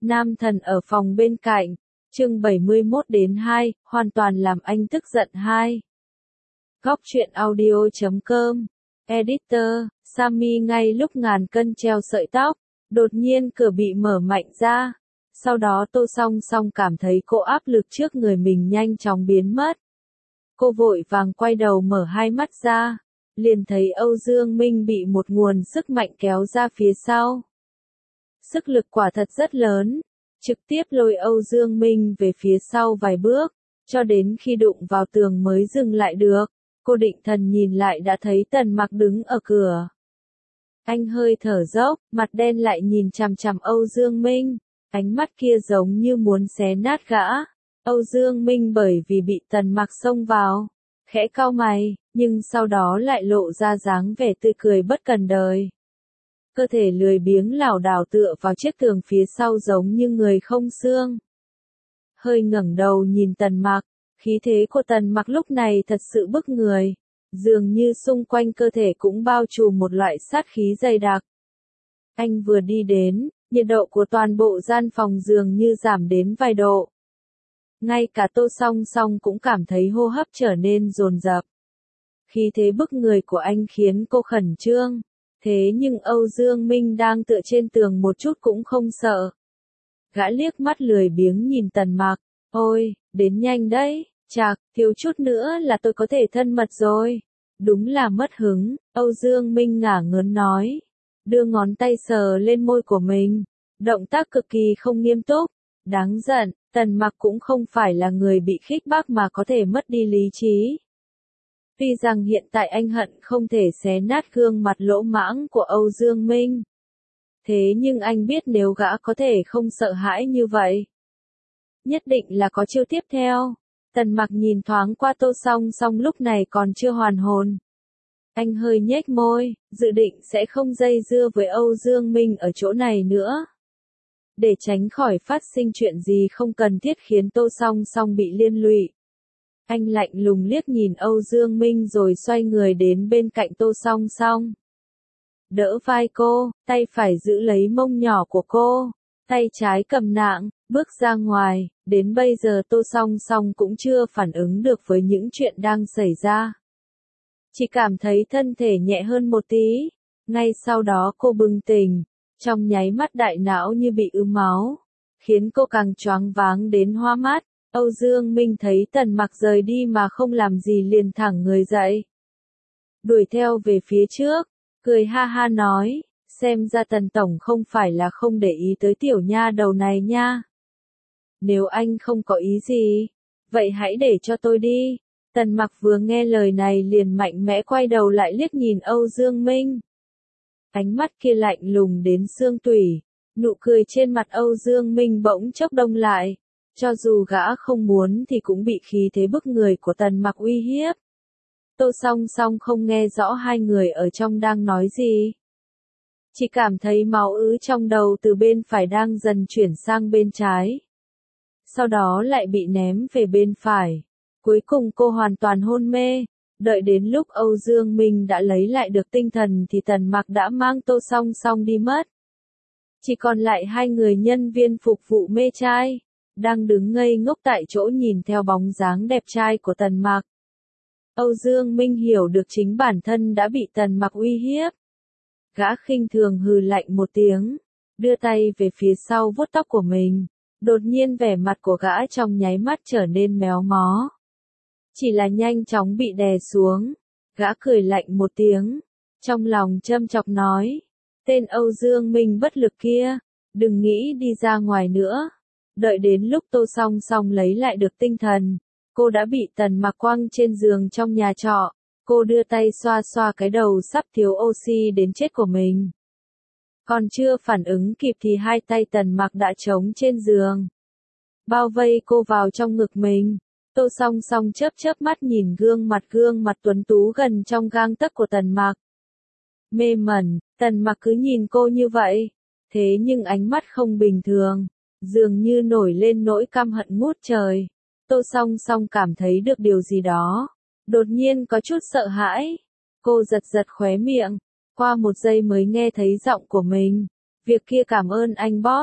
Nam thần ở phòng bên cạnh, chương 71-2, hoàn toàn làm anh tức giận 2. Góc truyện audio.com, Editor, Sammy ngay lúc ngàn cân treo sợi tóc, đột nhiên cửa bị mở mạnh ra. Sau đó Tô Song Song cảm thấy cô áp lực trước người mình nhanh chóng biến mất. Cô vội vàng quay đầu mở hai mắt ra, liền thấy Âu Dương Minh bị một nguồn sức mạnh kéo ra phía sau. Sức lực quả thật rất lớn, trực tiếp lôi Âu Dương Minh về phía sau vài bước, cho đến khi đụng vào tường mới dừng lại được. Cô định thần nhìn lại đã thấy Tần Mặc đứng ở cửa. Anh hơi thở dốc, mặt đen lại nhìn chằm chằm Âu Dương Minh, ánh mắt kia giống như muốn xé nát gã. Âu Dương Minh bởi vì bị Tần Mặc xông vào, khẽ cau mày, nhưng sau đó lại lộ ra dáng vẻ tươi cười bất cần đời. Cơ thể lười biếng lảo đảo tựa vào chiếc tường phía sau giống như người không xương. Hơi ngẩng đầu nhìn Tần Mặc, khí thế của Tần Mặc lúc này thật sự bức người, dường như xung quanh cơ thể cũng bao trùm một loại sát khí dày đặc. Anh vừa đi đến, nhiệt độ của toàn bộ gian phòng dường như giảm đến vài độ. Ngay cả Tô Song Song cũng cảm thấy hô hấp trở nên dồn dập. Khí thế bức người của anh khiến cô khẩn trương, thế nhưng Âu Dương Minh đang tựa trên tường một chút cũng không sợ. Gã liếc mắt lười biếng nhìn Tần Mặc, ôi, đến nhanh đấy, chạc, thiếu chút nữa là tôi có thể thân mật rồi. Đúng là mất hứng, Âu Dương Minh ngả ngớn nói, đưa ngón tay sờ lên môi của mình, động tác cực kỳ không nghiêm túc, đáng giận. Tần Mặc cũng không phải là người bị khích bác mà có thể mất đi lý trí. Tuy rằng hiện tại anh hận không thể xé nát gương mặt lỗ mãng của Âu Dương Minh. Thế nhưng anh biết nếu gã có thể không sợ hãi như vậy, nhất định là có chiêu tiếp theo. Tần Mặc nhìn thoáng qua Tô Song Song lúc này còn chưa hoàn hồn. Anh hơi nhếch môi, dự định sẽ không dây dưa với Âu Dương Minh ở chỗ này nữa. Để tránh khỏi phát sinh chuyện gì không cần thiết khiến Tô Song Song bị liên lụy. Anh lạnh lùng liếc nhìn Âu Dương Minh rồi xoay người đến bên cạnh Tô Song Song. Đỡ vai cô, tay phải giữ lấy mông nhỏ của cô, tay trái cầm nạng, bước ra ngoài. Đến bây giờ Tô Song Song cũng chưa phản ứng được với những chuyện đang xảy ra. Chỉ cảm thấy thân thể nhẹ hơn một tí. Ngay sau đó cô bừng tỉnh. Trong nháy mắt đại não như bị ứ máu, khiến cô càng choáng váng đến hoa mắt. Âu Dương Minh thấy Tần Mặc rời đi mà không làm gì liền thẳng người dậy. Đuổi theo về phía trước, cười ha ha nói, xem ra Tần Tổng không phải là không để ý tới tiểu nha đầu này nha. Nếu anh không có ý gì, vậy hãy để cho tôi đi. Tần Mặc vừa nghe lời này liền mạnh mẽ quay đầu lại liếc nhìn Âu Dương Minh. Ánh mắt kia lạnh lùng đến xương tủy, nụ cười trên mặt Âu Dương Minh bỗng chốc đông lại, cho dù gã không muốn thì cũng bị khí thế bức người của Tần Mặc uy hiếp. Tô Song Song không nghe rõ hai người ở trong đang nói gì. Chỉ cảm thấy máu ứ trong đầu từ bên phải đang dần chuyển sang bên trái. Sau đó lại bị ném về bên phải. Cuối cùng cô hoàn toàn hôn mê. Đợi đến lúc Âu Dương Minh đã lấy lại được tinh thần thì Tần Mặc đã mang Tô Song Song đi mất. Chỉ còn lại hai người nhân viên phục vụ mê trai, đang đứng ngây ngốc tại chỗ nhìn theo bóng dáng đẹp trai của Tần Mặc. Âu Dương Minh hiểu được chính bản thân đã bị Tần Mặc uy hiếp. Gã khinh thường hừ lạnh một tiếng, đưa tay về phía sau vuốt tóc của mình. Đột nhiên vẻ mặt của gã trong nháy mắt trở nên méo mó. Chỉ là nhanh chóng bị đè xuống. Gã cười lạnh một tiếng, trong lòng châm chọc nói, tên Âu Dương Minh bất lực kia, đừng nghĩ đi ra ngoài nữa. Đợi đến lúc Tô Song Song lấy lại được tinh thần, cô đã bị Tần Mặc quăng trên giường trong nhà trọ. Cô đưa tay xoa xoa cái đầu sắp thiếu oxy đến chết của mình. Còn chưa phản ứng kịp thì hai tay Tần Mặc đã trống trên giường, bao vây cô vào trong ngực mình. Tô Song Song chớp mắt nhìn gương mặt tuấn tú gần trong gang tấc của Tần Mặc. Mê mẩn, Tần Mặc cứ nhìn cô như vậy, thế nhưng ánh mắt không bình thường, dường như nổi lên nỗi căm hận ngút trời. Tô Song Song cảm thấy được điều gì đó, đột nhiên có chút sợ hãi. Cô giật giật khóe miệng, qua một giây mới nghe thấy giọng của mình. Việc kia cảm ơn anh boss.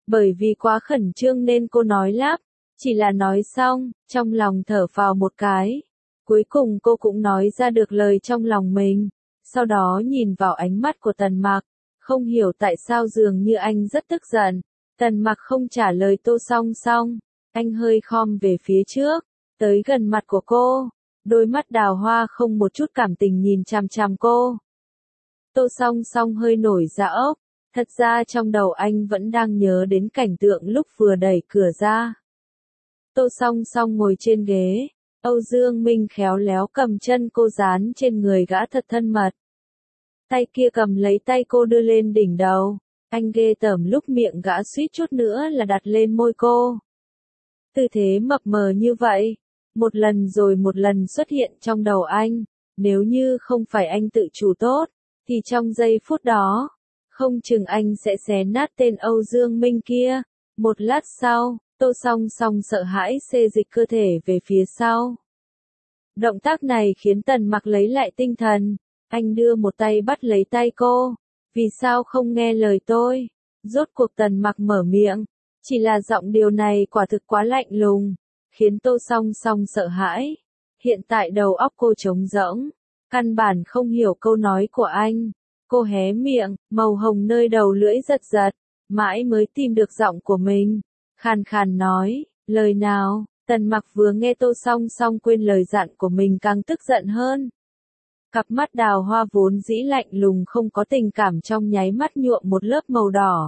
Bởi vì quá khẩn trương nên cô nói lắp, chỉ là nói xong, trong lòng thở phào một cái. Cuối cùng cô cũng nói ra được lời trong lòng mình, sau đó nhìn vào ánh mắt của Tần Mặc, không hiểu tại sao dường như anh rất tức giận. Tần Mặc không trả lời Tô Song Song, anh hơi khom về phía trước, tới gần mặt của cô, đôi mắt đào hoa không một chút cảm tình nhìn chằm chằm cô. Tô Song Song hơi nổi da ốc, thật ra trong đầu anh vẫn đang nhớ đến cảnh tượng lúc vừa đẩy cửa ra. Tô Song Song ngồi trên ghế, Âu Dương Minh khéo léo cầm chân cô dán trên người gã thật thân mật. Tay kia cầm lấy tay cô đưa lên đỉnh đầu, anh ghê tởm lúc miệng gã suýt chút nữa là đặt lên môi cô. Tư thế mập mờ như vậy, một lần rồi một lần xuất hiện trong đầu anh, nếu như không phải anh tự chủ tốt, thì trong giây phút đó, không chừng anh sẽ xé nát tên Âu Dương Minh kia. Một lát sau, Tô Song Song sợ hãi xê dịch cơ thể về phía sau. Động tác này khiến Tần Mặc lấy lại tinh thần, anh đưa một tay bắt lấy tay cô. Vì sao không nghe lời tôi? Rốt cuộc Tần Mặc mở miệng, chỉ là giọng điều này quả thực quá lạnh lùng, khiến Tô Song Song sợ hãi. Hiện tại đầu óc cô trống rỗng, căn bản không hiểu câu nói của anh. Cô hé miệng, màu hồng nơi đầu lưỡi giật giật, mãi mới tìm được giọng của mình. Khàn khàn nói, lời nào? Tần Mặc vừa nghe Tô Song Song quên lời dặn của mình càng tức giận hơn. Cặp mắt đào hoa vốn dĩ lạnh lùng không có tình cảm trong nháy mắt nhuộm một lớp màu đỏ.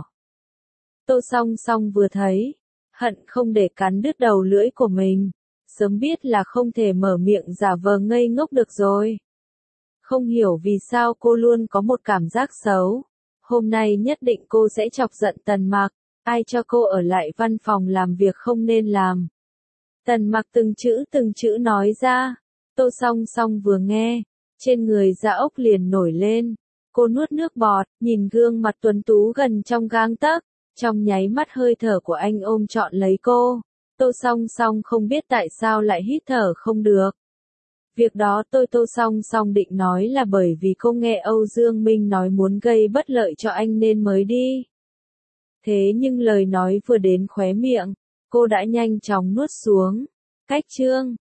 Tô Song Song vừa thấy, hận không để cắn đứt đầu lưỡi của mình, sớm biết là không thể mở miệng giả vờ ngây ngốc được rồi. Không hiểu vì sao cô luôn có một cảm giác xấu. Hôm nay nhất định cô sẽ chọc giận Tần Mặc, ai cho cô ở lại văn phòng làm việc không nên làm. Tần Mặc từng chữ nói ra, Tô Song Song vừa nghe, trên người da ốc liền nổi lên. Cô nuốt nước bọt, nhìn gương mặt tuấn tú gần trong gang tấc, trong nháy mắt hơi thở của anh ôm trọn lấy cô. Tô Song Song không biết tại sao lại hít thở không được. Việc đó Tô Song Song định nói là bởi vì cô nghe Âu Dương Minh nói muốn gây bất lợi cho anh nên mới đi. Thế nhưng lời nói vừa đến khóe miệng, cô đã nhanh chóng nuốt xuống. Cách chương